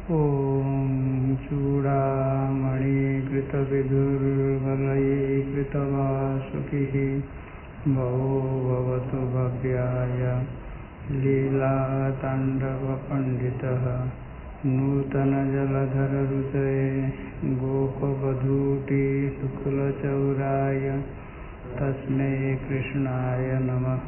ॐ चूडामणिकृतविदुर्बलैकृतवासुकिः भवो भवतु भव्याय लीलाताण्डवपण्डितः नूतनजलधररुचये गोपवधूटिशुक्लचौराय तस्मै कृष्णाय नमः।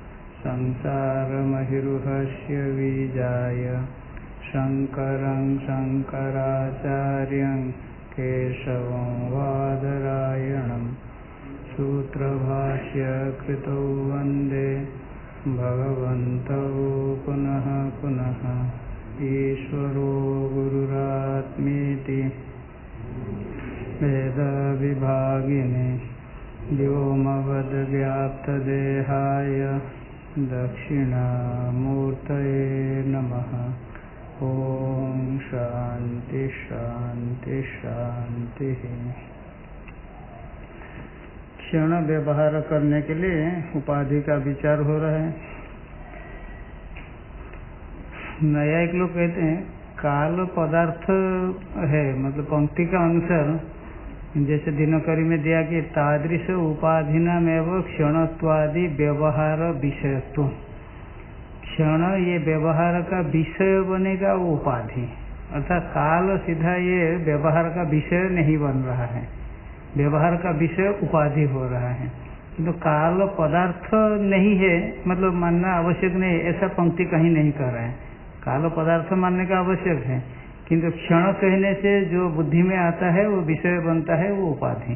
संसारमहिरुहस्य बीजाय शङ्करं शङ्कराचार्यं केशवं बादरायणं सूत्रभाष्य कृतौ वन्दे भगवन्तौ पुनः पुनः। ईश्वरो गुरुरात्मेति वेदविभागिने व्योमवद्व्याप्तदेहाय दक्षिणामूर्तये नमः। ओम शांति शांति शांति। क्षण व्यवहार करने के लिए उपाधि का विचार हो रहा है। न्यायिक लोग कहते हैं काल पदार्थ है, मतलब पंक्ति का अनुसार जैसे दिनकरी में दिया कि तादृश उपाधिनाम एवं क्षणत्वादि व्यवहार विषयत्व। क्षण ये व्यवहार का विषय बनेगा वो उपाधि, अर्थात काल सीधा ये व्यवहार का विषय नहीं बन रहा है, व्यवहार का विषय उपाधि हो रहा है। तो काल पदार्थ नहीं है, मतलब मानना आवश्यक नहीं, ऐसा पंक्ति कहीं नहीं कर रहे हैं। काल पदार्थ मानने का आवश्यक है, किंतु क्षण कहने से जो बुद्धि में आता है वो विषय बनता है, वो उपाधि।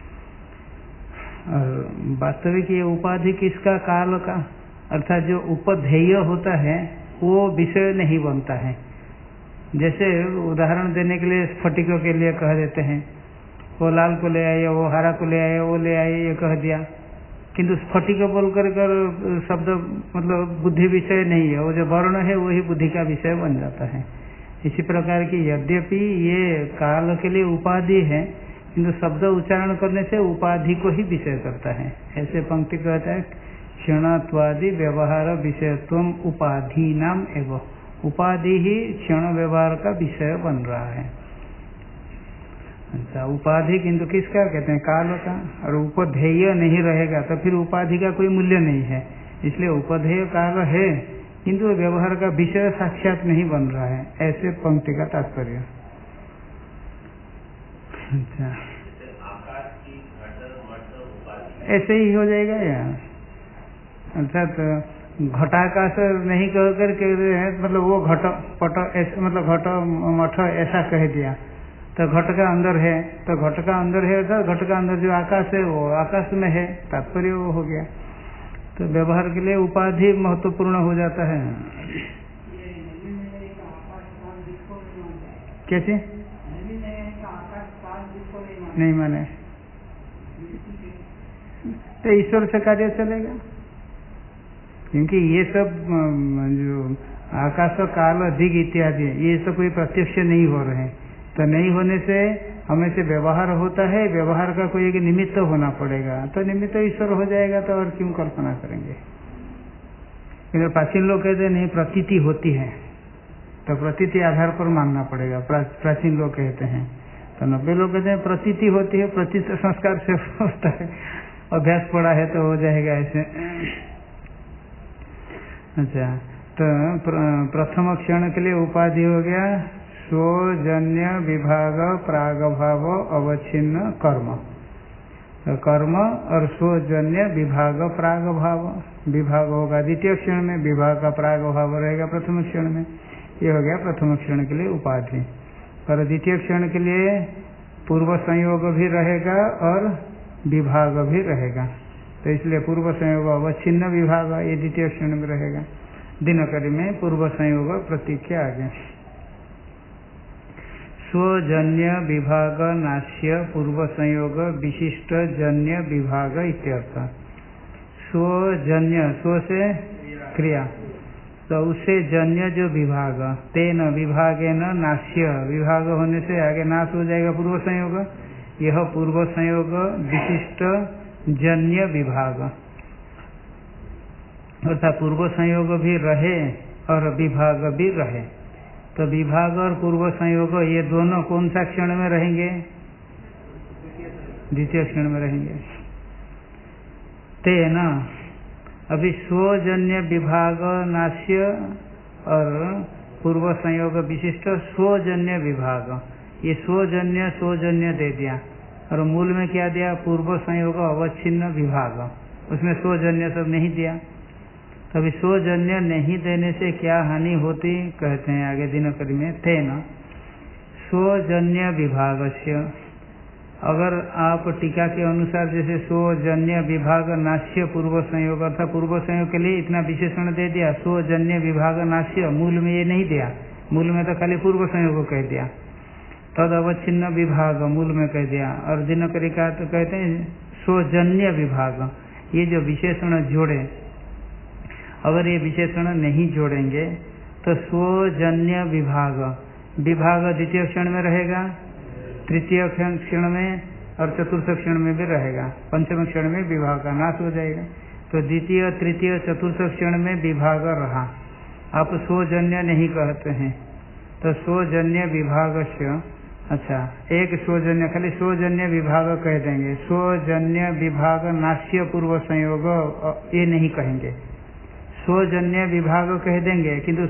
और वास्तविक ये उपाधि किसका? काल का, अर्थात जो उपधेय होता है वो विषय नहीं बनता है। जैसे उदाहरण देने के लिए स्फटिकों के लिए कह देते हैं वो लाल को ले आए, वो हरा को ले आए, वो ले आए, ये कह दिया, किंतु स्फटिक बोल कर शब्द मतलब बुद्धि विषय नहीं है, वो जो वर्ण है वही बुद्धि का विषय बन जाता है। इसी प्रकार की यद्यपि ये काल के लिए उपाधि है, किंतु शब्द उच्चारण करने से उपाधि को ही विषय करता है। ऐसे पंक्ति कहता है क्षणत्वादि व्यवहार विषयत्व उपाधि नाम एवं, उपाधि ही क्षण व्यवहार का विषय बन रहा है। अच्छा, उपाधि किंतु किसका कहते हैं? काल का। और उपधेय नहीं रहेगा तो फिर उपाधि का कोई मूल्य नहीं है, इसलिए उपधेय काल है किंतु व्यवहार का विषय साक्षात नहीं बन रहा है। ऐसे पंक्ति का तात्पर्य। अच्छा, ऐसे ही हो जाएगा यार, अर्थात घटाकाश नहीं कह कर के मतलब वो घट पट ऐसे, मतलब घट मठ ऐसा कह दिया तो घट का अंदर है, तो घट का अंदर है तो घट का अंदर जो आकाश है वो आकाश में है, तात्पर्य वो हो गया। तो व्यवहार के लिए उपाधि महत्वपूर्ण हो जाता है। कैसे नहीं माने तो ईश्वर से कार्य चलेगा, क्योंकि ये सब जो आकाश काल अधिक इत्यादि ये सब कोई प्रत्यक्ष नहीं हो रहे हैं, तो नहीं होने से हमें से व्यवहार होता है, व्यवहार का कोई एक निमित्त होना पड़ेगा, तो निमित्त ईश्वर हो जाएगा, तो और क्यों कल्पना करेंगे। क्योंकि प्राचीन लोग कहते हैं नहीं प्रतीति होती है, तो प्रतीति आधार पर मानना पड़ेगा, प्राचीन लोग कहते हैं। तो 90 लोग कहते हैं प्रतीति होती है, प्रतीत संस्कार से होता है, अभ्यास पड़ा है तो हो जाएगा ऐसे। अच्छा, तो प्रथम क्षण के लिए उपाधि हो गया स्वजन्य विभाग प्रागभाव अवच्छिन्न कर्म। तो कर्म और स्वजन्य विभाग प्रागभाव, विभाग होगा द्वितीय क्षण में, विभाग का प्रागभाव रहेगा प्रथम क्षण में। ये हो गया प्रथम क्षण के लिए उपाधि। और द्वितीय क्षण के लिए पूर्व संयोग भी रहेगा और विभाग भी रहेगा, तो इसलिए पूर्व संयोग अवच्छिन्न विभाग ये द्वितीय क्षण में रहेगा। दिनकरी में पूर्व संयोग प्रतीक्षा आगे। स्वजन्य विभाग नाश्य पूर्व संयोग विशिष्ट जन्य विभाग इत्यर्थ। स्वजन्य, स्व से क्रिया, तो उससे जन्य जो विभाग, तेन विभागेन नाश्य, विभाग होने से आगे नाश हो जाएगा पूर्व संयोग। यह पूर्व संयोग विशिष्ट जन्य विभाग, अर्थात पूर्व संयोग भी रहे और विभाग भी रहे, तो विभाग और पूर्व संयोग ये दोनों कौन सा क्षण में रहेंगे? द्वितीय क्षण में रहेंगे। तेन अभी स्वजन्य विभाग नाश्य और पूर्व संयोग विशिष्ट स्वजन्य विभाग, ये स्वजन्य दे दिया और मूल में क्या दिया? पूर्व संयोग अवच्छिन्न विभाग, उसमें स्वजन्य सब नहीं दिया। तभी स्वजन्य नहीं देने से क्या हानि होती? कहते हैं आगे दिनकरी में, तेन स्वजन्य विभागस्य, अगर आप टीका के अनुसार जैसे स्वजन्य विभाग नाश्य पूर्व संयोग अर्थात पूर्व संयोग के लिए इतना विशेषण दे दिया, स्वजन्य विभाग नाश्य, मूल में ये नहीं दिया, मूल में तो खाली पूर्व संयोग कह दिया, तद अवच्छिन्न विभाग मूल में कह दिया। और दिनकरी का तो कहते हैं स्वजन्य विभाग, ये जो विशेषण जोड़े, अगर ये विशेषण नहीं जोड़ेंगे तो स्वजन्य विभाग, विभाग द्वितीय क्षण में रहेगा, तृतीय क्षण में और चतुर्थ क्षण में भी रहेगा, पंचम क्षण में विभाग का नाश हो जाएगा। तो द्वितीय तृतीय चतुर्थ क्षण में विभाग रहा, आप स्वजन्य नहीं कहते हैं, तो स्वजन्य विभाग से, अच्छा एक स्वजन्य, खाली स्वजन्य विभाग कह देंगे, स्वजन्य विभाग नाश्य पूर्व संयोग ये नहीं कहेंगे, स्वजन्य विभाग कह देंगे, किंतु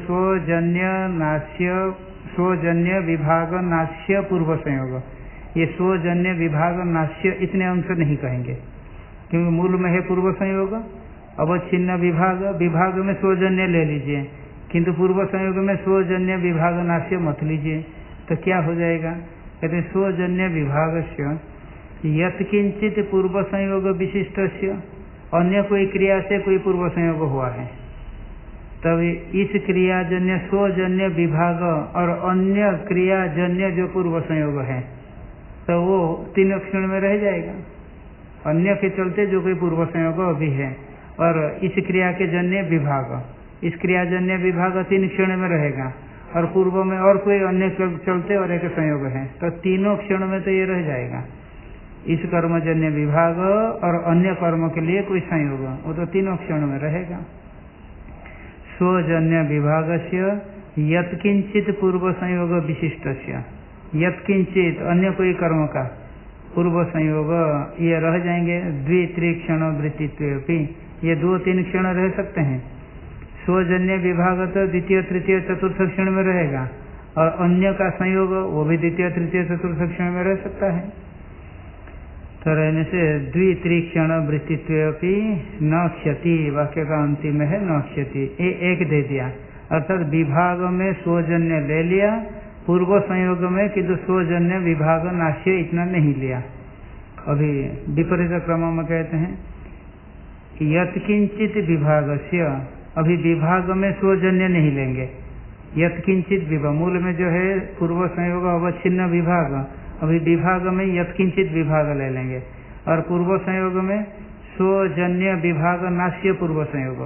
स्वजन्य विभाग नाश्य पूर्व संयोग, ये स्वजन्य विभाग नाश्य इतने अंश नहीं कहेंगे, क्योंकि मूल में है पूर्व संयोग अवच्छिन्न विभाग, विभाग में स्वजन्य ले लीजिए, किंतु पूर्व संयोग में स्वजन्य विभाग नाश्य मत लीजिए, तो क्या हो जाएगा? कहते हैं स्वजन्य विभाग से यत्किंचित पूर्व संयोग विशिष्ट, अन्य कोई क्रिया से कोई पूर्व संयोग हुआ है, तब इस क्रियाजन्य स्वजन्य विभाग और अन्य क्रियाजन्य जो पूर्व संयोग है तो वो तीन क्षण में रह जाएगा, अन्य के चलते जो कोई पूर्व संयोग अभी है, और इस क्रिया के जन्य विभाग, इस क्रियाजन्य विभाग तीन क्षण में रहेगा, और पूर्व में और कोई अन्य चलते और एक संयोग है, तो तीनों क्षण में तो ये रह जाएगा। इस कर्मजन्य विभाग और अन्य कर्म के लिए कोई संयोग, वो तो तीनों क्षण में रहेगा। स्वजन्य विभाग से यत्किंचित पूर्व संयोग विशिष्ट, यत्किंचित अन्य कोई कर्म का पूर्व संयोग ये रह जाएंगे, द्वित्रिक्षण वृत्तित्व, ये दो तीन क्षण रह सकते हैं। स्वजन्य विभाग तो द्वितीय तृतीय चतुर्थ क्षण में रहेगा, और अन्य का संयोग वो भी द्वितीय तृतीय चतुर्थ क्षण में रह सकता है। तो रहने से द्वित्रिक्षण वृत्तित्व न क्षति, वाक्य का अंतिम है न क्षति, ये एक दे दिया, अर्थात विभाग में स्वजन्य ले लिया, पूर्व संयोग में किंतु स्वजन्य विभाग नाश्य इतना नहीं लिया। अभी विपरीत क्रम में कहते हैं यत्किंचित विभाग से, अभी विभाग में स्वजन्य नहीं लेंगे, यत्किंचित विभाग, मूल में जो है पूर्व संयोग अवच्छिन्न विभाग, अभी विभाग में यत्किंचित विभाग ले लेंगे, और पूर्व संयोग में स्वजन्य विभाग नाश्य पूर्व संयोग,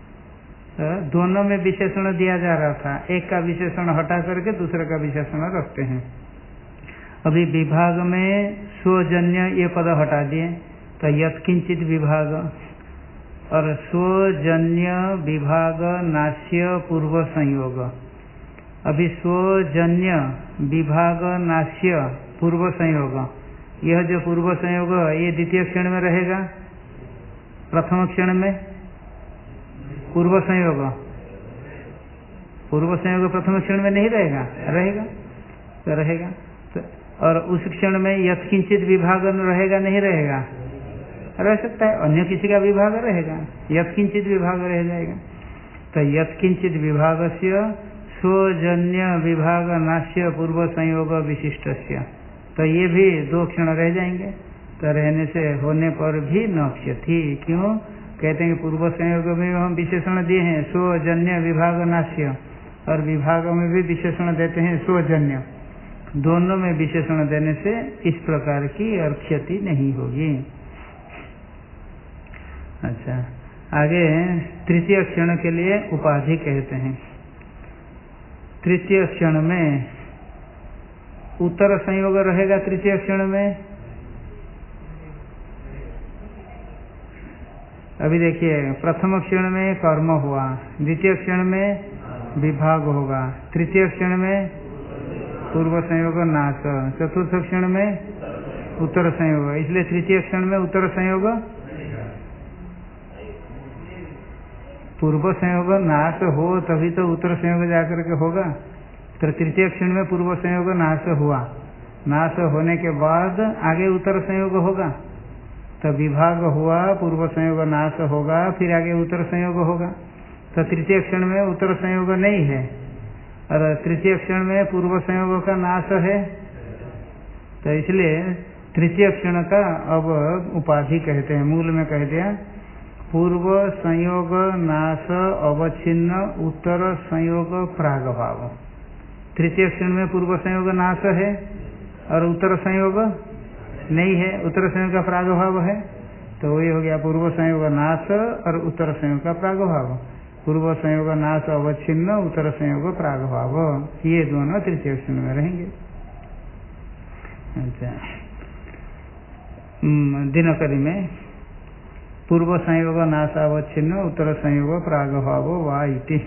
दोनों में विशेषण दिया जा रहा था, एक का विशेषण हटा करके दूसरे का विशेषण रखते हैं। अभी विभाग में स्वजन्य ये पद हटा दिए, तो यत्किंचित विभाग, और स्वजन्य विभाग नाश्य पूर्व संयोग, अभी स्वजन्य विभाग नाश्य पूर्व संयोग, यह जो पूर्व संयोग ये द्वितीय क्षण में रहेगा, प्रथम क्षण में पूर्व संयोग प्रथम क्षण में नहीं रहेगा, रहेगा तो रहेगा तो, और उस क्षण में यत्किंचित विभाग रहेगा नहीं रहेगा, रह सकता है, अन्य किसी का विभाग रहेगा, यत्किंचित विभाग रह जाएगा। तो यत्किंचित विभाग से स्वजन्य विभाग नाश्य पूर्व संयोग विशिष्ट, तो ये भी दो क्षण रह जाएंगे, तो रहने से होने पर भी न क्षति। क्यों कहते हैं कि पूर्व संयोग में हम विशेषण दिए हैं स्वजन्य विभाग नाश्य, और विभाग में भी विशेषण देते हैं स्वजन्य, दोनों में विशेषण देने से इस प्रकार की और क्षति नहीं होगी। अच्छा, आगे तृतीय क्षण के लिए उपाधि कहते हैं। तृतीय क्षण में उत्तर संयोग रहेगा, तृतीय क्षण में अभी देखिए प्रथम क्षण में कर्म हुआ, द्वितीय क्षण में विभाग होगा, तृतीय क्षण में पूर्व संयोग नाश, चतुर्थ क्षण में उत्तर संयोग, इसलिए तृतीय क्षण में उत्तर संयोग पूर्व संयोग नाश हो तभी तो उत्तर संयोग जाकर के होगा। तो तृतीय क्षण में पूर्व संयोग नाश हुआ, नाश होने के बाद आगे उत्तर संयोग होगा, तो विभाग हुआ, पूर्व संयोग नाश होगा, फिर आगे उत्तर संयोग होगा। तो तृतीय क्षण में उत्तर संयोग नहीं है और तृतीय क्षण में पूर्व संयोग का नाश है, तो इसलिए तृतीय क्षण का अब उपाधि कहते हैं। मूल में कह दिया पूर्व संयोग नाश अवच्छिन्न उत्तर संयोग प्रागभाव। तृतीय क्षण में पूर्व संयोग नाश है और उत्तर संयोग नहीं है, उत्तर संयोग का प्रागभाव है, तो वही हो गया पूर्व संयोग नाश और उत्तर संयोग का प्रागभाव। पूर्व संयोग नाश अवच्छिन्न उत्तर संयोग प्रागभाव, ये दोनों तृतीय क्षण में रहेंगे। अच्छा, दिनकरी में पूर्व संयोग नाशावच्छिन्न उत्तर संयोग प्रागभाव वा इति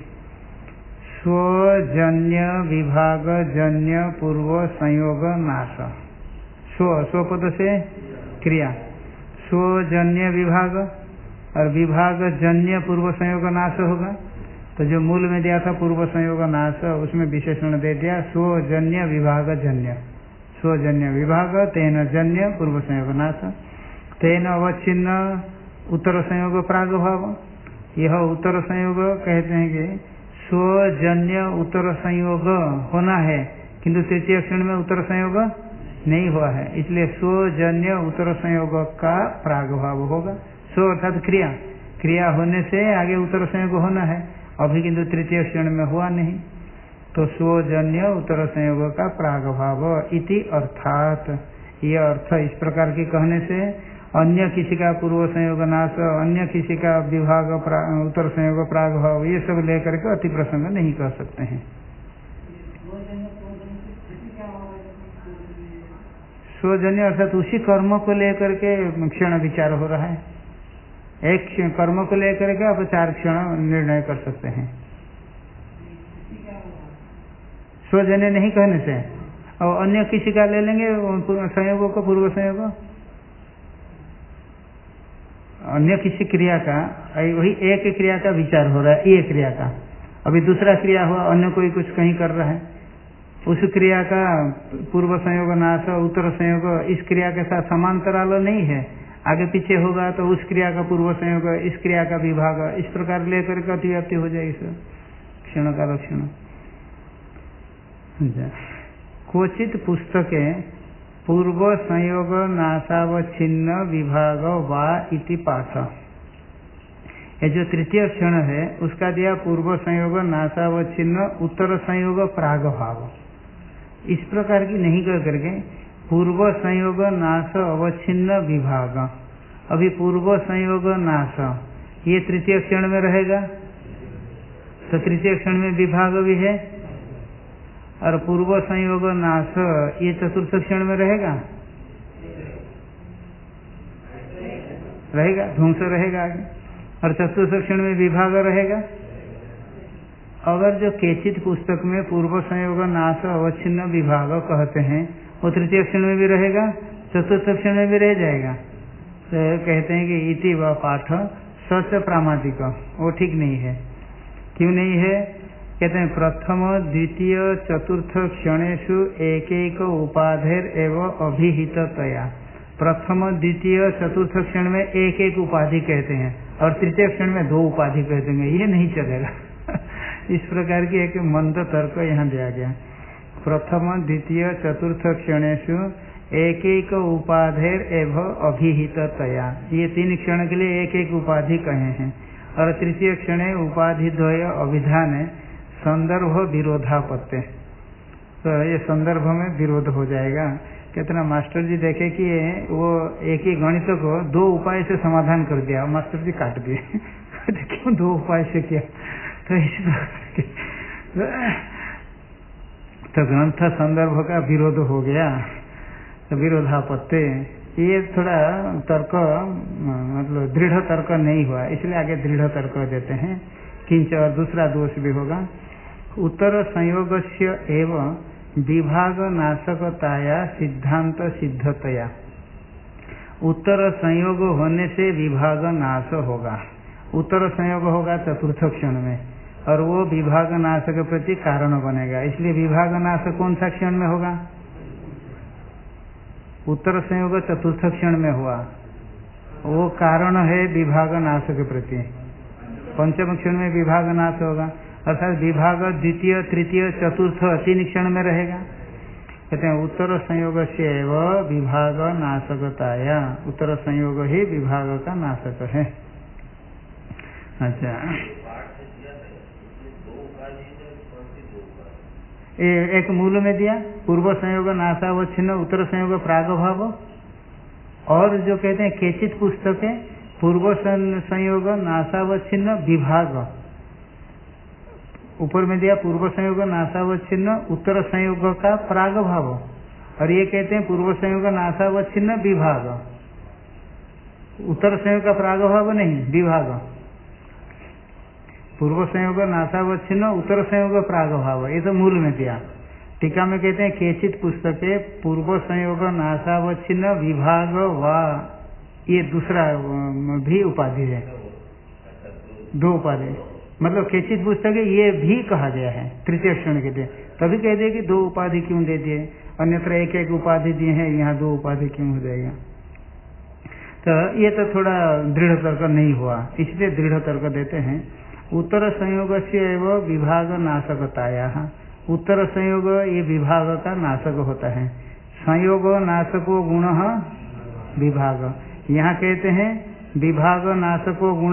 स्वजन्य विभाग जन्य पूर्व संयोग नाश। स्व पद से क्रिया, स्वजन्य विभाग और विभाग जन्य पूर्व संयोग नाश होगा। तो जो मूल में दिया था पूर्व संयोग नाश, उसमें विशेषण दे दिया स्वजन्य विभाग जन्य, स्वजन्य विभाग तेन जन्य पूर्व संयोग नाश, तेन अवच्छिन्न उत्तर संयोग प्रागभाव। यह उत्तर संयोग कहते हैं कि स्वजन्य उत्तर संयोग होना है, किंतु तृतीय क्षण में उत्तर संयोग नहीं हुआ है, इसलिए स्वजन्य उत्तर संयोग का प्रागभाव होगा। स्व अर्थात क्रिया, क्रिया होने से आगे उत्तर संयोग होना है, अभी किंतु तृतीय क्षण में हुआ नहीं, तो स्वजन्य उत्तर संयोग का प्रागभाव इति अर्थात। यह अर्थ इस प्रकार के कहने से अन्य किसी का पूर्व संयोग नाश, अन्य किसी का विभाग उत्तर संयोग प्रागभाव, ये सब लेकर के अति प्रसंग नहीं कह सकते हैं। स्वजन्य अर्थात उसी कर्म को लेकर के क्षण विचार हो रहा है, एक कर्म को लेकर के आप 4 क्षण निर्णय कर सकते हैं। स्वजन्य नहीं कहने से, और अन्य किसी का ले लेंगे संयोग को, पूर्व संयोग, अन्य किसी क्रिया का, वही एक क्रिया का विचार हो रहा है, ये क्रिया का, अभी दूसरा क्रिया हुआ, अन्य कोई कुछ कहीं कर रहा है, उस क्रिया का पूर्व संयोग नाश उत्तर संयोग इस क्रिया के साथ समांतराल नहीं है, आगे पीछे होगा तो उस क्रिया का पूर्व संयोग इस क्रिया का विभाग, इस प्रकार लेकर के अतिव्याप्ति हो जाएगी क्षण का लक्षण। क्वचित पुस्तके पूर्व संयोग नाशावच्छिन्न विभाग वा इति पाठ, ये जो तृतीय क्षण है उसका दिया पूर्व संयोग नाशावच्छिन्न उत्तर संयोग प्रागभाव, इस प्रकार की नहीं कर करके पूर्व संयोग नाश अवच्छिन्न विभाग। अभी पूर्व संयोग नाश ये तृतीय क्षण में रहेगा, तो तृतीय क्षण में विभाग भी है, और पूर्व संयोग नाश ये चतुर्थ क्षण में रहेगा, रहेगा ध्वंस रहेगा आगे, और चतुर्थ क्षण में विभाग रहेगा। अगर जो केचित पुस्तक में पूर्व संयोग नाश अवच्छिन्न विभाग कहते हैं वो तृतीय क्षण में भी रहेगा, चतुर्थ क्षण में भी रह जाएगा, तो कहते हैं कि इति व पाठ सच प्रामादिक, वो ठीक नहीं है। क्यों नहीं है? कहते हैं प्रथम द्वितीय चतुर्थ क्षणेषु एक एक उपाधेर एवं अभिहिततया, प्रथम द्वितीय चतुर्थ क्षण में एक एक उपाधि कहते हैं और तृतीय क्षण में 2 उपाधि कहते हैं, ये नहीं चलेगा। इस प्रकार की एक मंद तर्क यहाँ दिया गया। प्रथम द्वितीय चतुर्थ क्षणेषु एक एक उपाधेर एवं अभिहिततया, ये 3 क्षण के लिए एक एक उपाधि कहे हैं, और तृतीय क्षण उपाधि द्वय अभिधान संदर्भ विरोधापत्य, तो ये संदर्भ में विरोध हो जाएगा। कितना मास्टर जी देखे कि वो एक ही गणित को 2 उपाय से समाधान कर दिया, मास्टर जी काट दिए। क्यों 2 उपाय से किया? तो इस तो ग्रंथ संदर्भ का विरोध हो गया, तो विरोधापत्य, ये थोड़ा तर्क मतलब दृढ़ तर्क नहीं हुआ, इसलिए आगे दृढ़ तर्क देते हैं। किंच और दूसरा दोष भी होगा, उत्तर संयोगस्य एवं विभाग नाशकताया सिद्धांत सिद्धतया। उत्तर संयोग होने से विभाग नाश होगा। उत्तर संयोग होगा चतुर्थ क्षण में, और वो विभाग नाश के प्रति कारण बनेगा। इसलिए विभाग नाश कौन सा क्षण में होगा? उत्तर संयोग चतुर्थ क्षण में हुआ, वो कारण है विभाग नाश के प्रति। पंचम क्षण में विभाग नाश होगा, अर्थात विभाग द्वितीय तृतीय चतुर्थ 3 क्षण में रहेगा। कहते हैं उत्तर संयोग से विभाग नाशकताया, उत्तर संयोग ही विभाग का नाशक है। अच्छा, एक मूल में दिया पूर्व संयोग नाशावच्छिन्न उत्तर संयोग प्रागभाव, और जो कहते हैं केचित पुस्तकें पूर्व संयोग नाशावच्छिन्न विभाग, ऊपर में दिया पूर्व संयोग नाशावच्छिन्न उत्तर संयोग का प्रागभाव, और ये कहते हैं पूर्व संयोग नाशावच्छिन्न विभाग, उत्तर संयोग का प्रागभाव नहीं विभाग। पूर्व संयोग नाशावच्छिन्न उत्तर संयोग प्रागभाव, ये तो मूल में दिया। टीका में कहते हैं केचित पुस्तके पूर्व संयोग नाशावच्छिन्न विभाग वा, ये दूसरा भी उपाधि है, 2 उपाधि, मतलब केचित पुस्तके ये भी कहा गया है तृतीय क्षण के लिए। तभी कह दिए कि 2 उपाधि क्यों दे दिए, अन्यत्र एक एक उपाधि दिए हैं, यहाँ 2 उपाधि क्यों हो जाएगा? तो ये तो थोड़ा दृढ़ तर्क नहीं हुआ, इसलिए दृढ़ तर्क देते हैं। उत्तर संयोग से एवं विभाग नाशकताया, उत्तर संयोग ये विभाग का नाशक होता है। संयोग नाशको गुण विभाग, यहाँ कहते हैं विभाग नाशको गुण,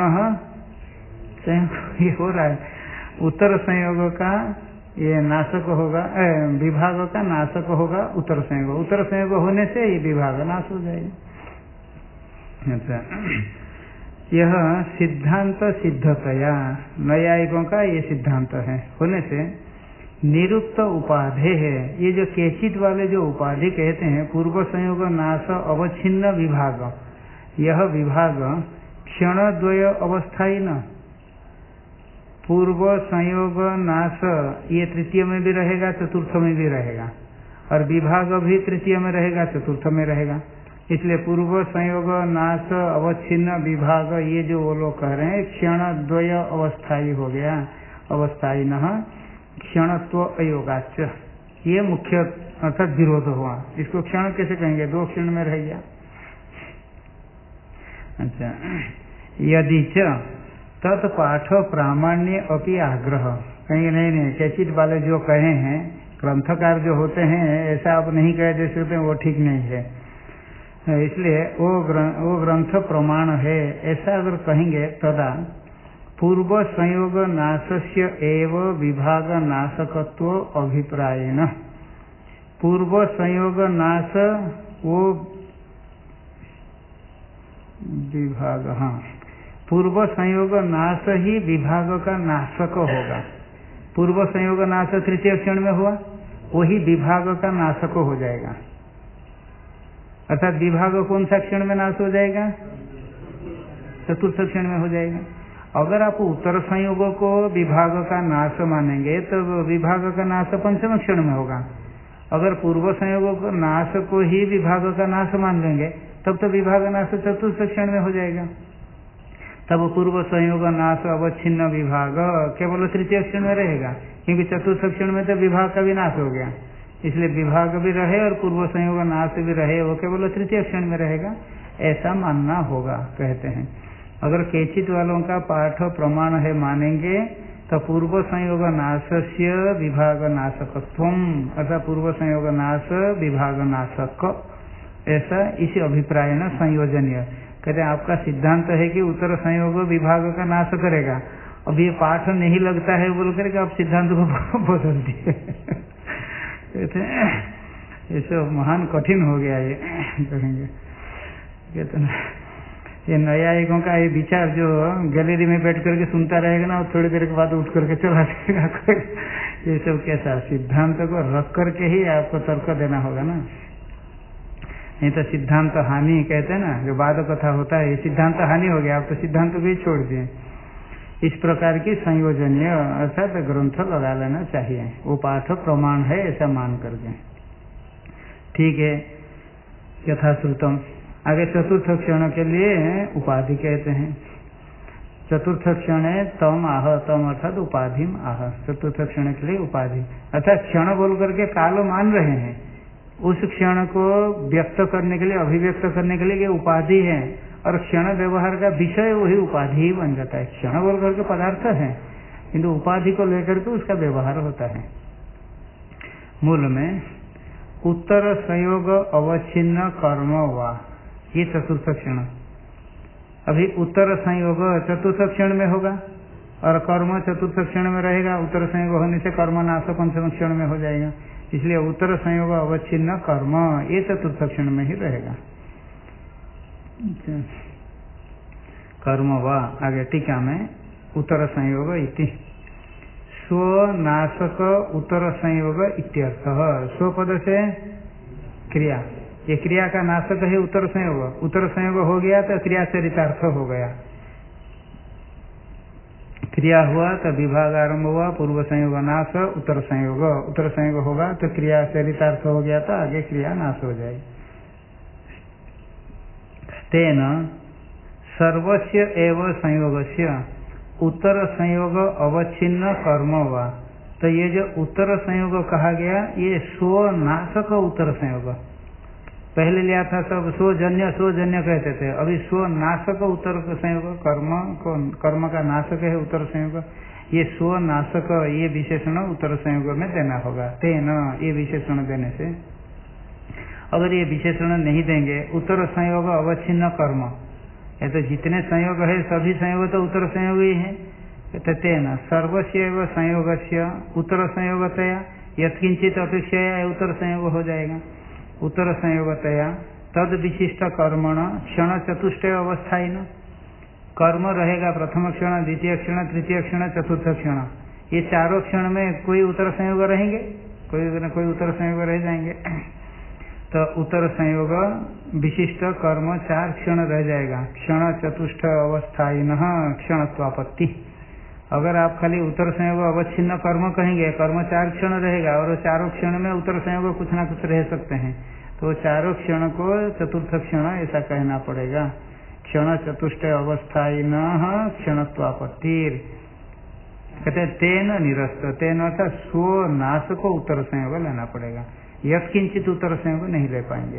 ये हो रहा है उत्तर संयोग का ये नाशक होगा, विभाग का नाशक होगा उत्तर संयोग, उत्तर संयोग होने से ये विभाग नाश हो जाएगा। अच्छा, यह सिद्धांत सिद्धतया, न्यायिकों का ये सिद्धांत है होने से निरुक्त उपाधि है। ये जो केचित वाले जो उपाधि कहते हैं पूर्व संयोग नाश अवच्छिन्न विभाग, यह विभाग क्षण द्वय अवस्थाई न, पूर्व संयोग नाश ये तृतीय में भी रहेगा चतुर्थ में भी रहेगा, और विभाग भी तृतीय में रहेगा चतुर्थ में रहेगा। इसलिए पूर्व संयोग नाश अवच्छिन्न विभाग ये जो वो लोग कह रहे हैं क्षण द्वय अवस्थाई हो गया, अवस्थाई न क्षणत्व अयोगाच, ये मुख्य अर्थात विरोध हुआ। इसको क्षण कैसे कहेंगे, 2 क्षण में रह गया। अच्छा, यदि च तत्पाठ प्रामाण्य अपि आग्रह, कहेंगे नहीं केचित वाले जो कहे हैं ग्रंथकार जो होते हैं ऐसा आप नहीं कहे जैसे होते हैं, वो ठीक नहीं है, इसलिए वो ग्रंथ प्रमाण है ऐसा अगर कहेंगे तदा पूर्व संयोग नाशस्य एव विभाग नाशकत्व अभिप्रायेण, पूर्व संयोग नाश वो विभाग, हाँ पूर्व संयोग नाश ही विभाग का नाशक होगा। पूर्व संयोग नाश तृतीय क्षण में हुआ, वही विभाग का नाशक हो जाएगा। अर्थात विभाग कौन सा क्षण में नाश हो जाएगा? चतुर्थ क्षण में हो जाएगा। अगर आप उत्तर संयोग को विभाग का नाश मानेंगे तो विभाग का नाश पंचम क्षण में होगा। अगर पूर्व संयोग को नाश को ही विभाग का नाश मान लेंगे तब तो विभाग नाश चतुर्थ क्षण में हो जाएगा। तब पूर्व संयोग नाश अवच्छिन्न विभाग केवल तृतीय क्षण में रहेगा, क्योंकि चतुर्थ क्षण में तो विभाग का भी नाश हो गया। इसलिए विभाग भी रहे और पूर्व संयोग नाश भी रहे, वो केवल तृतीय क्षण में रहेगा, ऐसा मानना होगा कहते हैं। अगर केचित वालों का पाठ प्रमाण है मानेंगे तो पूर्व संयोग नाशस्य विभाग नाशकत्वम, अर्थात पूर्व संयोग नाश विभाग नाशक, ऐसा इसी अभिप्राय न संयोजनीय। कहते हैं आपका सिद्धांत है कि उत्तर संयोग विभाग का नाश करेगा, अब ये पाठ नहीं लगता है बोल करके आप सिद्धांत को बदल दिए। कहते हैं ये सब महान कठिन हो गया ये, कहेंगे कहते हैं ये न्यायिकों का ये विचार जो गैलरी में बैठ करके सुनता रहेगा ना, थोड़ी देर के बाद उठ करके चला जाएगा। ये सब कैसा, सिद्धांत को रख करके ही आपको तर्क देना होगा ना, नहीं तो सिद्धांत हानि कहते हैं ना, जो बाद कथा होता है ये सिद्धांत हानि हो गया, आप तो सिद्धांत भी छोड़ दिए। इस प्रकार की संयोजन्य अर्थात ग्रंथ लगा लेना चाहिए, वो पाठ प्रमाण है ऐसा मान करके। ठीक है, यथाश्रुतम। आगे चतुर्थ क्षण के लिए उपाधि कहते हैं। चतुर्थ क्षण तम आह, तम अर्थात उपाधि आह, चतुर्थ क्षण के लिए उपाधि अर्थात क्षण बोल करके काल मान रहे हैं, उस क्षण को व्यक्त करने के लिए, अभिव्यक्त करने के लिए ये उपाधि है, और क्षण व्यवहार का विषय वही उपाधि ही बन जाता है। क्षण बोल करके पदार्थ है, किंतु उपाधि को लेकर के उसका व्यवहार होता है। मूल में उत्तर संयोग अवच्छिन्न कर्म वा, ये चतुर्थ क्षण। अभी उत्तर संयोग चतुर्थ क्षण में होगा और कर्म चतुर्थ क्षण में रहेगा। उत्तर संयोग होने से कर्म नाश पंचम क्षण में हो जाएगा, इसलिए उत्तर संयोग अवच्छिन्न कर्म ये चतुर्थ क्षण में ही रहेगा। कर्म वा, आगे टीका में उत्तर संयोग इति स्वनाशक उत्तर संयोग इत्यर्थ। स्वपद से क्रिया, ये क्रिया का नाशक है उत्तर संयोग। उत्तर संयोग हो गया तो क्रिया चरितार्थ हो गया, क्रिया हुआ तो विभाग आरंभ हुआ, पूर्व संयोग नाश, उत्तर संयोग। उत्तर संयोग होगा तो क्रिया चरितार्थ हो गया, तो आगे क्रिया नाश हो जाएगी। तेन सर्वस्य एव संयोगस्य उत्तर संयोग अवच्छिन्न कर्म वा, तो ये जो उत्तर संयोग कहा गया ये स्वनाशक उत्तर संयोग। पहले लिया था सब स्वजन्य स्वजन्य कहते थे, अभी स्वनाशक उत्तर संयोग, कर्म का नाशक है उत्तर संयोग, ये स्वनाशक ये विशेषण उत्तर संयोग में देना होगा। तेन ये विशेषण देने से, अगर ये विशेषण नहीं देंगे उत्तर संयोग अवच्छिन्न कर्म, ये तो जितने संयोग है सभी संयोग तो उत्तर संयोग ही है। तो तेन सर्वस्व संयोगस्य उत्तर संयोगतया यत्किंचित अपेक्षया उत्तर संयोग हो जाएगा। उत्तर संयोगतया तद विशिष्ट कर्मण क्षण चतुष्टय अवस्थायी, कर्म रहेगा प्रथम क्षण, द्वितीय क्षण, तृतीय क्षण, चतुर्थ क्षण, ये चारों क्षण में कोई उत्तर संयोग रहेंगे, कोई न कोई उत्तर संयोग रह जाएंगे। तो उत्तर संयोग विशिष्ट कर्म चार क्षण रह जाएगा। क्षण चतुष्ट अवस्थायिन क्षणत्वापत्ति। अगर आप खाली उत्तर संयोग अवच्छिन्न कर्म कहेंगे, कर्म चार क्षण रहेगा और चारों क्षण में उत्तर संयोग कुछ ना कुछ रह सकते हैं, तो चारों क्षण को चतुर्थ क्षण ऐसा कहना पड़ेगा। क्षण चतुष्ट अवस्थायिन क्षणत्वापत्तिर कहते तेन निरस्त, तेन अर्थात स्व नाश को उत्तर संयोग लेना पड़ेगा, यत्किंचित उत्तर संयोग नहीं ले पाएंगे।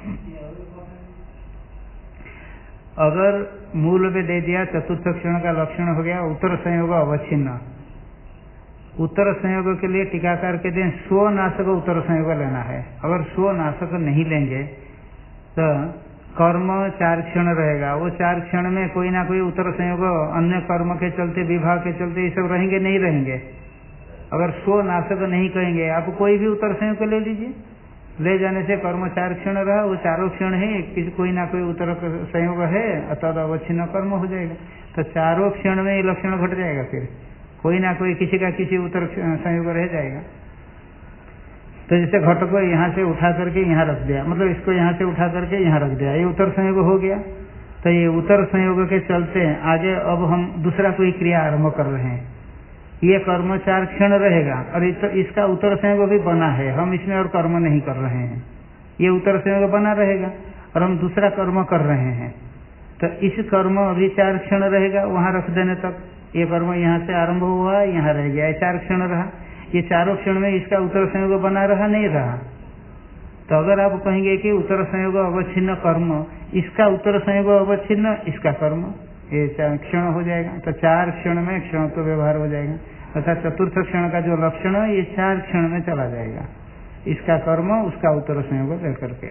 अगर मूल में दे दिया चतुर्थ क्षण का लक्षण हो गया उत्तर संयोग अवच्छिन्न, उत्तर संयोग के लिए टीकाकार के दिन स्वनाशक उत्तर संयोग लेना है। अगर स्वनाशक नहीं लेंगे तो कर्म चार क्षण रहेगा, वो चार क्षण में कोई ना कोई उत्तर संयोग अन्य कर्म के चलते, विभाग के चलते ये सब रहेंगे नहीं रहेंगे। अगर स्वनाशक नहीं कहेंगे, आप कोई भी उत्तर संयोग ले लीजिए, ले जाने से कर्म चार क्षण रहा, वो चारों क्षण है कोई ना कोई उत्तर संयोग है, तद अवच्छिन्न कर्म हो जाएगा। तो चारों क्षण में ये लक्षण घट जाएगा, फिर कोई ना कोई किसी का किसी उत्तर संयोग रह जाएगा। तो जैसे घट को यहाँ से उठा करके यहाँ रख दिया, मतलब इसको यहाँ से उठा करके यहाँ रख दिया, ये उत्तर संयोग हो गया। तो ये उत्तर संयोग के चलते आगे अब हम दूसरा कोई क्रिया आरंभ कर रहे हैं, ये कर्म चार क्षण रहेगा और इसका उत्तर संयोग भी बना है, हम इसमें और कर्म नहीं कर रहे हैं, ये उत्तर संयोग बना रहेगा और हम दूसरा कर्म कर रहे हैं। तो इस कर्म अभी चार क्षण रहेगा, वहां रख देने तक ये कर्म यहाँ से आरंभ हुआ, यहाँ रह गया, चार क्षण रहा, ये चारों क्षण में इसका उत्तर संयोग बना रहा नहीं रहा। तो अगर आप कहेंगे कि उत्तर संयोग अवच्छिन्न कर्म, इसका उत्तर संयोग अवच्छिन्न, इसका कर्म, ये चार क्षण हो जाएगा। तो चार क्षण में क्षण तो व्यवहार हो जाएगा, अर्थात चतुर्थ क्षण का जो लक्षण है ये चार क्षण में चला जाएगा, इसका कर्म उसका उत्तर संयोग लेकर के।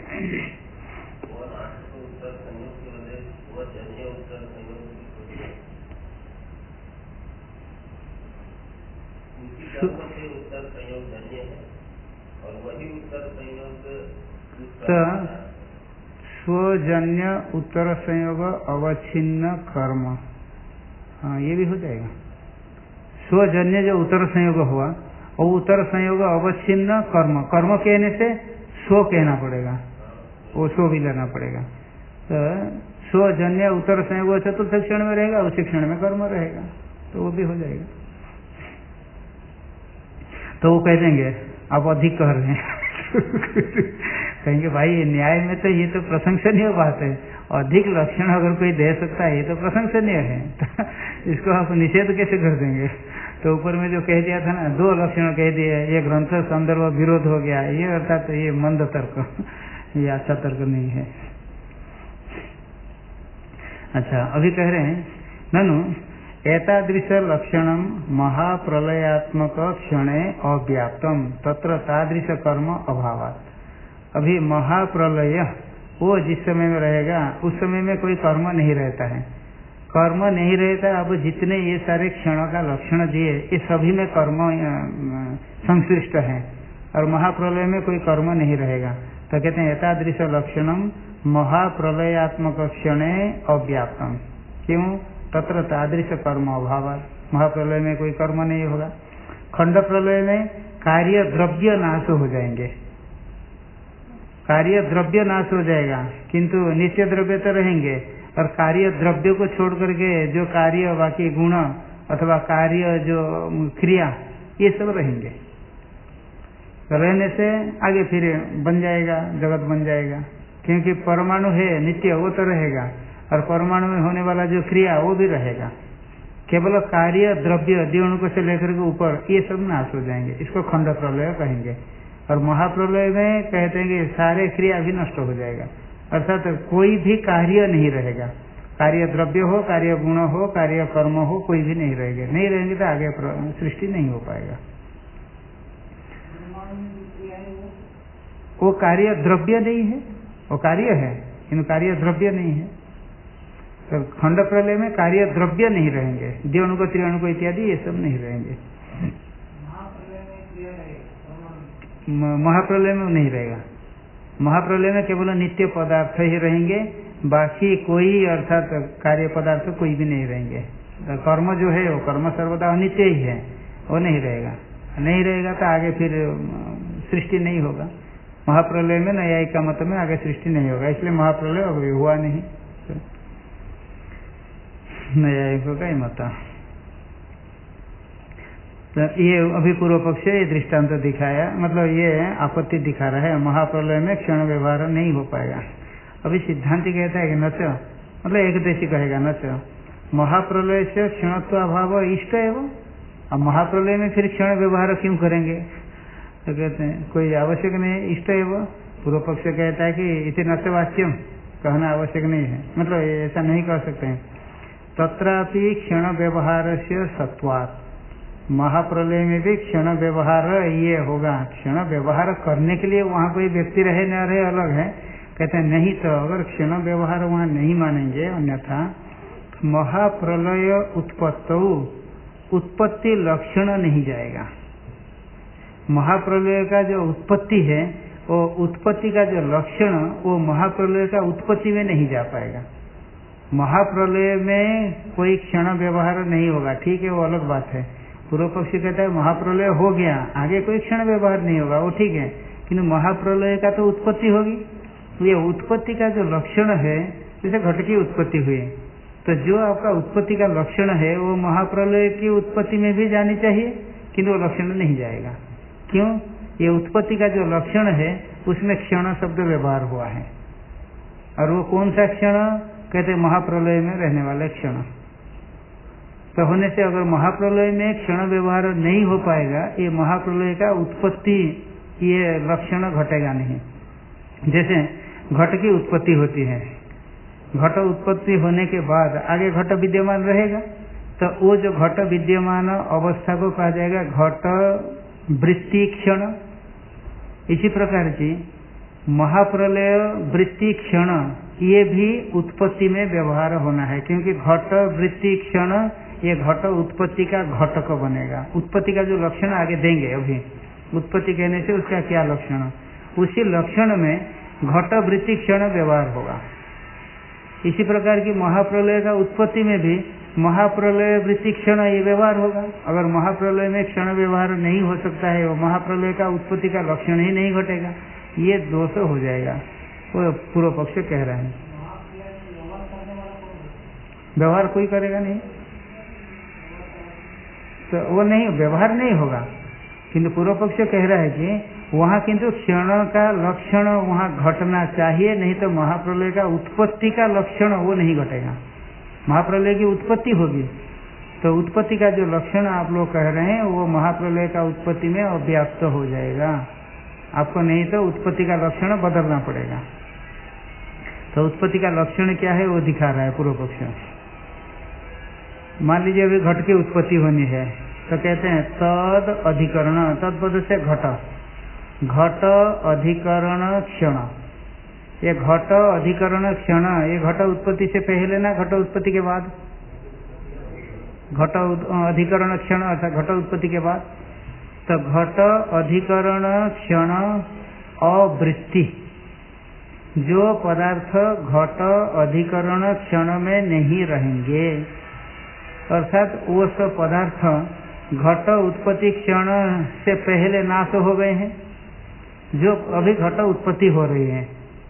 तो स्वजन्य उत्तर संयोग अवच्छिन्न कर्म, हाँ ये भी हो जाएगा। स्वजन्य जो उत्तर संयोग हुआ वो उत्तर संयोग अवच्छिन्न कर्म, कर्म कहने से स्व कहना पड़ेगा, वो स्व भी लेना पड़ेगा। तो स्वजन्य उत्तर संयोग चतुर्थ क्षण में रहेगा, उसी क्षण में कर्म रहेगा, तो वो भी हो जाएगा। तो वो कह देंगे आप अधिक कह रहे हैं कहेंगे भाई न्याय में तो ये तो प्रशंसनीय बात है, अधिक लक्षण अगर कोई दे सकता है ये तो प्रशंसनीय है, तो इसको आप निषेध कैसे कर देंगे? तो ऊपर में जो कह दिया था ना, 2 लक्षण कह दिए, ये ग्रंथ संदर्भ विरोध हो गया, ये अर्थात ये मंद तर्क, ये अच्छा तर्क नहीं है। अच्छा, अभी कह रहे हैं ननु एतादृश लक्षणम महाप्रलयात्मक क्षणे अव्याप्तम तत्र तादृश कर्म अभावात्। अभी महाप्रलय वो जिस समय में रहेगा उस समय में कोई कर्म नहीं रहता है, कर्म नहीं रहता। अब जितने ये सारे क्षण का लक्षण दिए ये सभी में कर्म संश्लिष्ट है, और महाप्रलय में कोई कर्म नहीं रहेगा। तो कहते हैं एतादृश लक्षणम महाप्रलयात्मक क्षणे अव्याप्तम। क्यों? तत्र तादृश कर्म अभाव, महाप्रलय में कोई कर्म नहीं होगा। खंड प्रलय में कार्य द्रव्य नाश हो जाएंगे, कार्य द्रव्य नाश हो जाएगा, किंतु नित्य द्रव्य तो रहेंगे, और कार्य द्रव्य को छोड़ करके जो कार्य बाकी गुण अथवा कार्य जो क्रिया ये सब रहेंगे। तो रहने से आगे फिर बन जाएगा, जगत बन जाएगा, क्योंकि परमाणु है नित्य, वो तो रहेगा, और परमाणु में होने वाला जो क्रिया वो भी रहेगा। केवल कार्य द्रव्य द्विअणुक से लेकर के ऊपर ये सब नाश हो जाएंगे, इसको खंड प्रलय कहेंगे। और महाप्रलय में कहते हैं कि सारे क्रिया भी नष्ट हो जाएगा, अर्थात कोई भी कार्य नहीं रहेगा, कार्य द्रव्य हो, कार्य गुण हो, कार्य कर्म हो, कोई भी नहीं रहेंगे। नहीं रहेंगे तो आगे सृष्टि नहीं हो पाएगा। वो कार्य द्रव्य नहीं है, वो कार्य है किंतु कार्य द्रव्य नहीं है। तो खंड प्रलय में कार्य द्रव्य नहीं रहेंगे, द्विअणुक त्रिअणुक इत्यादि ये सब नहीं रहेंगे। महाप्रलय में नहीं रहेगा, महाप्रलय में केवल नित्य पदार्थ ही रहेंगे, बाकी कोई अर्थात कार्य पदार्थ कोई भी नहीं रहेंगे। तो कर्म जो है वो कर्म सर्वदा अनित्य ही है, वो नहीं रहेगा। नहीं रहेगा तो आगे फिर सृष्टि नहीं होगा। महाप्रलय में न्यायिक का मत में आगे सृष्टि नहीं होगा, इसलिए महाप्रलय अभी हुआ नहीं, न्यायिकों का ही मत। तो ये अभी पूर्व पक्ष ये दृष्टांत दिखाया, मतलब ये आपत्ति दिखा रहा है, महाप्रलय में क्षण व्यवहार नहीं हो पाएगा। अभी सिद्धांति कहता है कि नच, मतलब एकदेशी कहेगा नच महाप्रलय से क्षणत्व अभाव इष्ट है वो, अब महाप्रलय में फिर क्षण व्यवहार क्यों करेंगे? तो कहते हैं कोई आवश्यक नहीं, इष्ट है वो। पूर्व पक्ष कहता है कि इति नच वाच्यम, कहना आवश्यक नहीं है, मतलब ऐसा नहीं कह सकते हैं। तत्रापि क्षण व्यवहार से सत्वात्, महाप्रलय में भी क्षण व्यवहार ये होगा। क्षण व्यवहार करने के लिए वहाँ कोई व्यक्ति रहे न रहे अलग है, कहते हैं नहीं। तो अगर क्षण व्यवहार वहाँ नहीं मानेंगे, अन्यथा महाप्रलय उत्पत्ति लक्षण नहीं जाएगा। महाप्रलय का जो उत्पत्ति है वो उत्पत्ति का जो लक्षण वो महाप्रलय का उत्पत्ति में नहीं जा पाएगा। महाप्रलय में कोई क्षण व्यवहार नहीं होगा, ठीक है, वो अलग बात है। पूर्व पक्षी कहता है महाप्रलय हो गया, आगे कोई क्षण व्यवहार नहीं होगा, वो ठीक है, किंतु महाप्रलय का तो उत्पत्ति होगी। ये उत्पत्ति का जो लक्षण है, जैसे घट की उत्पत्ति हुई, तो जो आपका उत्पत्ति का लक्षण है वो महाप्रलय की उत्पत्ति में भी जानी चाहिए, किंतु वो लक्षण नहीं जाएगा। क्यों? ये उत्पत्ति का जो लक्षण है उसमें क्षण शब्द व्यवहार हुआ है, और वो कौन सा क्षण? कहते महाप्रलय में रहने वाले क्षण। तो होने से अगर महाप्रलय में क्षण व्यवहार नहीं हो पाएगा, ये महाप्रलय का उत्पत्ति ये लक्षण घटेगा नहीं। जैसे घट की उत्पत्ति होती है, घट उत्पत्ति होने के बाद आगे घट विद्यमान रहेगा, तो वो जो घट विद्यमान अवस्था को कहा जाएगा घट वृत्ति क्षण। इसी प्रकार की महाप्रलय वृत्ति क्षण ये भी उत्पत्ति में व्यवहार होना है, क्योंकि घट वृत्ति क्षण ये घट उत्पत्ति का घटक बनेगा। उत्पत्ति का जो लक्षण आगे देंगे, अभी उत्पत्ति कहने से उसका क्या लक्षण, उसी लक्षण में घट वृत्ति क्षण व्यवहार होगा। इसी प्रकार की महाप्रलय का उत्पत्ति में भी महाप्रलय वृत्ति क्षण ये व्यवहार होगा। अगर महाप्रलय में क्षण व्यवहार नहीं हो सकता है, वो महाप्रलय का उत्पत्ति का लक्षण ही नहीं घटेगा, ये दोष हो जाएगा। वो पूर्व पक्ष कह रहे हैं व्यवहार कोई करेगा नहीं। तो वो नहीं, व्यवहार नहीं होगा। किंतु पूर्व पक्ष कह रहा है कि वहाँ किंतु क्षण का लक्षण वहाँ घटना चाहिए, नहीं तो महाप्रलय का उत्पत्ति का लक्षण वो नहीं घटेगा। महाप्रलय की उत्पत्ति होगी तो उत्पत्ति का जो लक्षण आप लोग कह रहे हैं वो महाप्रलय का उत्पत्ति में अव्याप्त हो जाएगा आपको, नहीं तो उत्पत्ति का लक्षण बदलना पड़ेगा। तो उत्पत्ति का लक्षण क्या है वो दिखा रहा है पूर्व पक्ष। मान लीजिए अभी घट की उत्पत्ति होनी है तो कहते हैं तद अधिकरण, तद पद से घट, घट अधिकरण क्षण। ये घट अधिकरण क्षण, ये घट उत्पत्ति से पहले ना घट उत्पत्ति के बाद? घट अधिकरण क्षण अर्थात घट उत्पत्ति के बाद। तो घट अधिकरण क्षण अवृत्ति, जो पदार्थ घट अधिकरण क्षण में नहीं रहेंगे, अर्थात वो सब पदार्थ घट उत्पत्ति क्षण से पहले नाश हो गए हैं, जो अभी घट उत्पत्ति हो रही है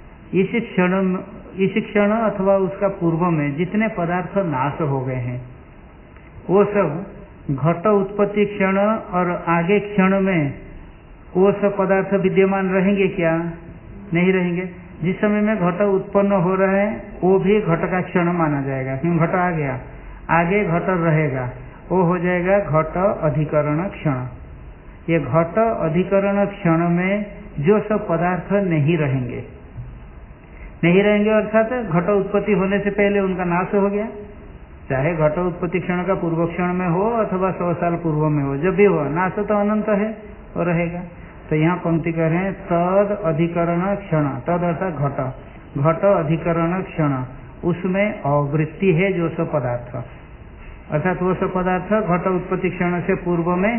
इस क्षण अथवा उसका पूर्व में जितने पदार्थ नाश हो गए हैं वो सब घट उत्पत्ति क्षण और आगे क्षण में वो सब पदार्थ विद्यमान रहेंगे क्या? नहीं रहेंगे। जिस समय में घट उत्पन्न हो रहा है वो भी घट का क्षण माना जाएगा, क्यों? घट आ गया, आगे घट रहेगा, वो हो जाएगा घट अधिकरण क्षण। ये घट अधिकरण क्षण में जो सब पदार्थ नहीं रहेंगे, नहीं रहेंगे अर्थात घट उत्पत्ति होने से पहले उनका नाश हो गया, चाहे घट उत्पत्ति क्षण का पूर्व क्षण में हो अथवा 100 साल पूर्व में हो, जब भी हो, नाश तो अनंत है और रहेगा। तो यहाँ पंक्ति कह रहे हैं तद अधिकरण क्षण, तद अर्थात घट, घट अधिकरण क्षण, उसमें अवृत्ति है जो सब पदार्थ, अर्थात वो सब पदार्थ घट उत्पत्ति क्षण से पूर्व में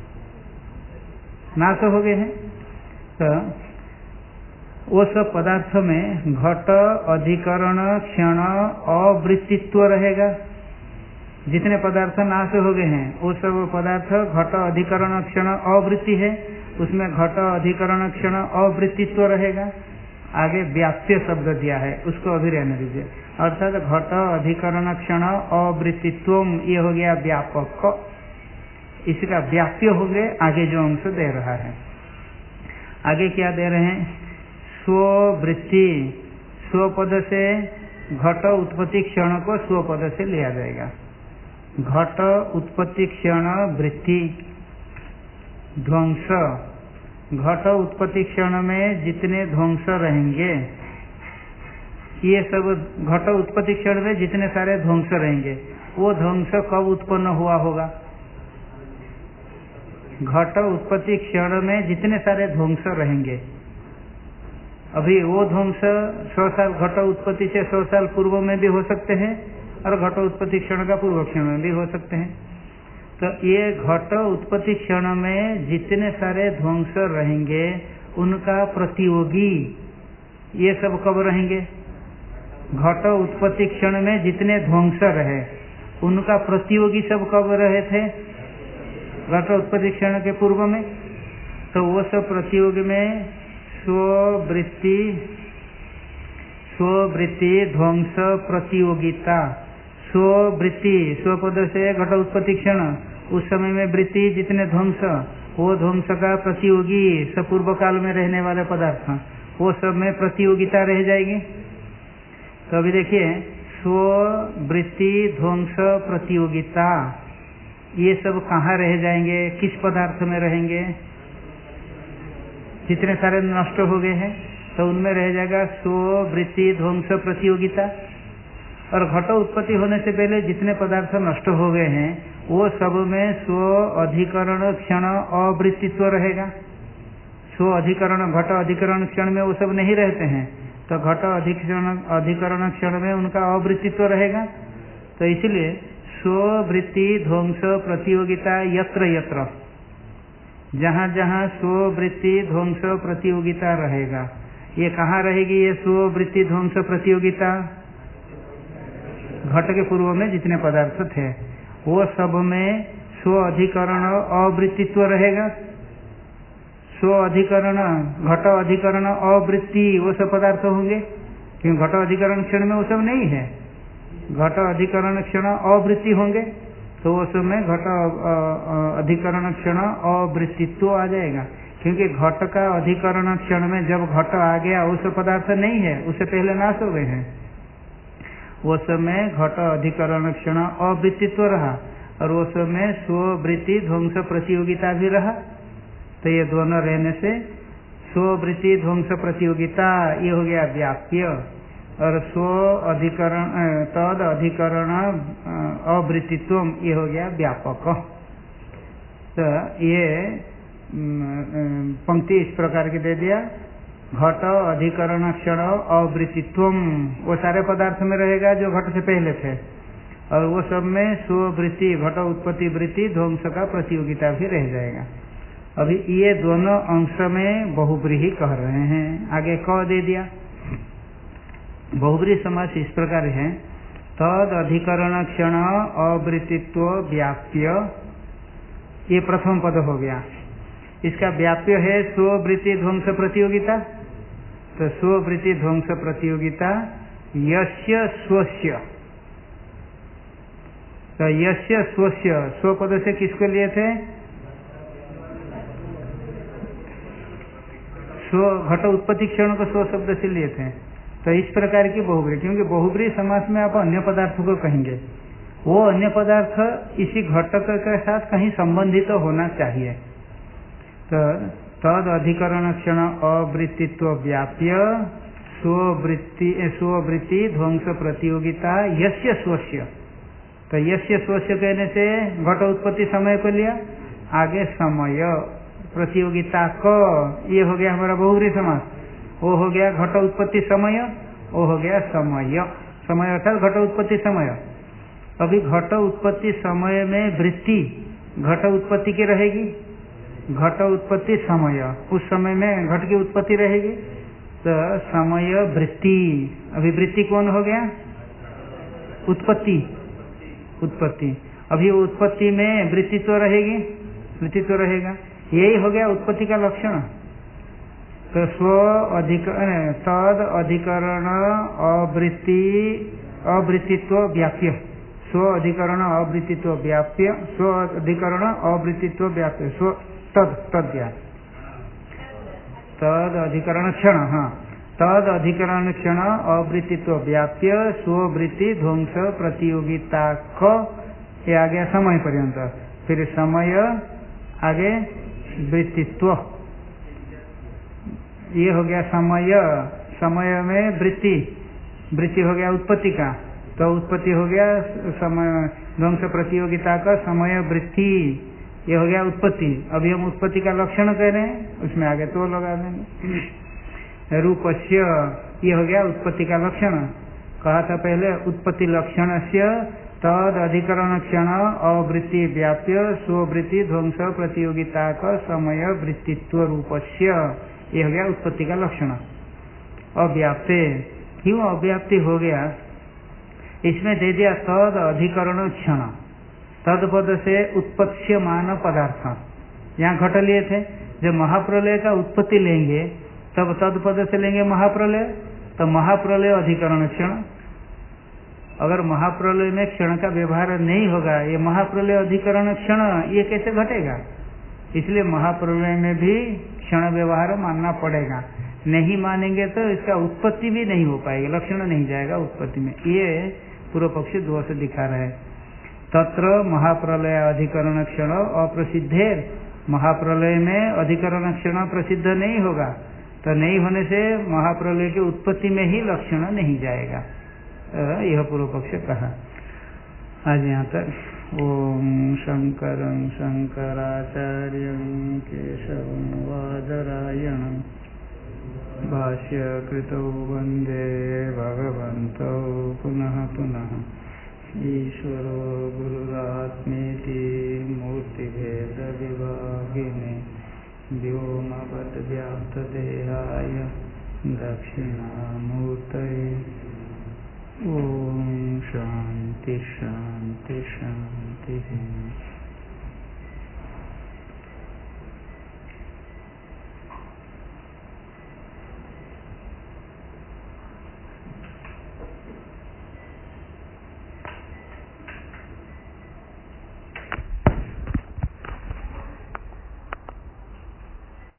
नाश हो गए हैं। तो वो सब पदार्थ में घट अधिकरण क्षण अवृत्तित्व रहेगा। जितने पदार्थ नाश हो गए हैं वो सब पदार्थ घट अधिकरण क्षण अवृत्ति है, उसमें घट अधिकरण क्षण अवृत्तित्व रहेगा। आगे व्याप्य शब्द दिया है, उसको अभी रहने दीजिए, अर्थात घट अधिकरण क्षण अवृत्तित्व, ये हो गया व्यापक, इसका व्याप्य हो गए। आगे जो अंश दे रहा है, आगे क्या दे रहे हैं? स्ववृत्ति, स्वपद से घट उत्पत्ति क्षण को स्वपद से लिया जाएगा। घट उत्पत्ति क्षण वृत्ति ध्वंस, घट उत्पत्ति क्षण में जितने ध्वंस रहेंगे, ये सब घट उत्पत्ति क्षण में जितने सारे ध्वंस रहेंगे, वो ध्वंस कब उत्पन्न हुआ होगा? घट उत्पत्ति क्षण में जितने सारे ध्वंस रहेंगे, अभी वो ध्वंस 100 साल घट उत्पत्ति से 100 साल पूर्व में भी हो सकते हैं और घट उत्पत्ति क्षण का पूर्व क्षण में भी हो सकते हैं। तो ये घट उत्पत्ति क्षण में जितने सारे ध्वंस रहेंगे उनका प्रतियोगी ये सब कब रहेंगे? घट उत्पत्ति क्षण में जितने ध्वंस रहे उनका प्रतियोगी सब कब रहे थे? घट उत्पत्ति क्षण के पूर्व में। तो वो सब प्रतियोगी में स्ववृत्ति ध्वंस प्रतियोगिता, स्ववृत्ति, स्वपद से घट उत्पत्ति क्षण, उस समय में वृत्ति जितने ध्वंस, वो ध्वंस का प्रतियोगी सब पूर्व काल में रहने वाले पदार्थ, वो सब में प्रतियोगिता रह जाएगी। तो अभी देखिए स्ववृत्ति ध्वंस प्रतियोगिता, ये सब कहाँ रह जाएंगे? किस पदार्थ में रहेंगे? जितने सारे नष्ट हो गए हैं तो उनमें रह जाएगा स्ववृत्ति ध्वंस प्रतियोगिता। और घट उत्पत्ति होने से पहले जितने पदार्थ नष्ट हो गए हैं वो सब में स्व अधिकरण क्षण अवृत्तित्व रहेगा। स्व अधिकरण, घट अधिकरण क्षण में वो सब नहीं रहते हैं, तो घट अधिकरण क्षण में उनका अवृत्तित्व रहेगा। तो इसलिए स्ववृत्ति ध्वंस प्रतियोगिता यत्र यत्र, जहाँ जहाँ स्ववृत्ति ध्वंस प्रतियोगिता रहेगा, ये कहाँ रहेगी? ये स्ववृत्ति ध्वंस प्रतियोगिता घट के पूर्व में जितने पदार्थ थे वो सब में स्व अधिकरण अवृत्तित्व रहेगा। स्व अधिकरण, घट अधिकरण अवृत्ति वो सब पदार्थ होंगे, क्योंकि घट अधिकरण क्षण में वो सब नहीं है। घट अधिकरण क्षण अवृत्ति होंगे, तो उस समय घट अधिकरण क्षण अवृत्तित्व आ जाएगा, क्योंकि घट का अधिकरण क्षण में जब घट आ गया उस पदार्थ नहीं है, उससे पहले नाश हो गए हैं। वो समय घट अधिकरण क्षण अवृत्तित्व रहा और वो समय स्ववृत्ति ध्वंस प्रतियोगिता भी रहा। तो ये दोनों रहने से स्ववृत्ति ध्वंस प्रतियोगिता ये हो गया व्याप्य, और स्व अधिकरण तद अधिकरण अवृत्तित्व ये हो गया व्यापक। तो ये पंक्ति इस प्रकार की दे दिया, घट अधिकरण क्षण अवृत्तित्व वो सारे पदार्थ में रहेगा जो घट से पहले थे, और वो सब में स्ववृत्ति घट उत्पत्ति वृत्ति ध्वंस का प्रतियोगिता भी रह जाएगा। अभी ये दोनों अंश में बहुब्रीहि कह रहे हैं, आगे क दे दिया। बहुब्रीहि समास इस प्रकार है, तद अधिकरण क्षण अवृत्तित्व व्याप्य, ये प्रथम पद हो गया। इसका व्याप्य है स्ववृत्ति ध्वंस प्रतियोगिता, तो स्ववृत्ति ध्वंस प्रतियोगिता यस्य स्वस्य, तो यस्य स्वस्य स्व पद से किसको लिए थे? स्व घट उत्पत्ति क्षण को स्व शब्द से लिए थे। तो इस प्रकार की बहुब्रीहि, क्योंकि बहुब्रीहि समास में आप अन्य पदार्थों को कहेंगे, वो अन्य पदार्थ इसी घटक के साथ कहीं संबंधित तो होना चाहिए। तो तद अधिकरण क्षण अवृत्तित्व व्याप्य स्ववृत्ति ध्वंस प्रतियोगिता यस्य स्वस्य, तो यस्य स्वस्य कहने से घट उत्पत्ति समय को लिया, आगे समय प्रतियोगिता क, ये हो गया हमारा बहुब्रीहि समास। वो हो गया घट उत्पत्ति समय, वो हो गया समय, समय अर्थात घट उत्पत्ति समय। अभी घट उत्पत्ति समय में वृत्ति घट उत्पत्ति की रहेगी, घट उत्पत्ति समय, उस समय में घट की उत्पत्ति रहेगी, तो समय वृत्ति। अभी वृत्ति कौन हो गया? उत्पत्ति, उत्पत्ति। अभी उत्पत्ति में वृत्तित्व रहेगी, वृत्तित्व रहेगा, यही हो गया उत्पत्ति का लक्षण। तो तद अधिकरण अवृत्तित्व व्याप्य, स्व अधिकरण अवृत्तित्व व्याप्य, स्व अधिकरण अवृत्तित्व व्याप्य, स्व तद अधिकरण क्षण, हाँ, तद अधिकरण क्षण अवृत्तित्व व्याप्य स्ववृत्ति ध्वंस प्रतियोगिता क, ये आ गया समय पर्यंत। फिर समय आगे वृत्तित्व, ये हो गया समय, समय में वृत्ति, वृत्ति हो गया उत्पत्ति का, तो उत्पत्ति हो गया समय ध्वंस प्रतियोगिता का समय वृत्ति, ये हो गया उत्पत्ति। अभी हम उत्पत्ति का लक्षण कह रहे हैं, उसमें आगे तो लगा देंगे। रूपस्य, ये हो गया उत्पत्ति का लक्षण। कहा था पहले उत्पत्ति लक्षण से तद अधिकरण क्षण अवृत्ति व्याप्य स्ववृत्ति ध्वंस प्रतियोगिता का समय वृत्तित्व रूपस्य, ये हो गया उत्पत्ति का लक्षण। अव्याप्ते, क्यों अव्याप्ति हो गया? इसमें दे दिया तद अधिकरण क्षण, तद पद से उत्पत्स्यमान पदार्थ, यहाँ घट लिए थे। जब महाप्रलय का उत्पत्ति लेंगे तब तद पद से लेंगे महाप्रलय, तो महाप्रलय अधिकरण क्षण। अगर महाप्रलय में क्षण का व्यवहार नहीं होगा, ये महाप्रलय अधिकरण क्षण ये कैसे घटेगा? इसलिए महाप्रलय में भी क्षण व्यवहार मानना पड़ेगा, नहीं मानेंगे तो इसका उत्पत्ति भी नहीं हो पाएगी, लक्षण नहीं जाएगा उत्पत्ति में। ये पूर्व पक्षी दोष दिखा रहे हैं। तत्र महाप्रलय अधिकरण क्षण अप्रसिद्धेर, महाप्रलय में अधिकरण क्षण प्रसिद्ध नहीं होगा, तो नहीं होने से महाप्रलय की उत्पत्ति में ही लक्षण नहीं जाएगा, यह पूर्व पक्ष कहा। आज यहाँ तक। ओम शंकरं शंकराचार्यं केशवं वादरायणं भाष्यकृतौ वन्दे भगवन्तौ पुनः पुनः। ईश्वरो गुरुरात्मेति मूर्तिभेद विभागिने व्योमवद्व्याप्तदेहाय दक्षिणामूर्तये। ओम शांति शांति शांति।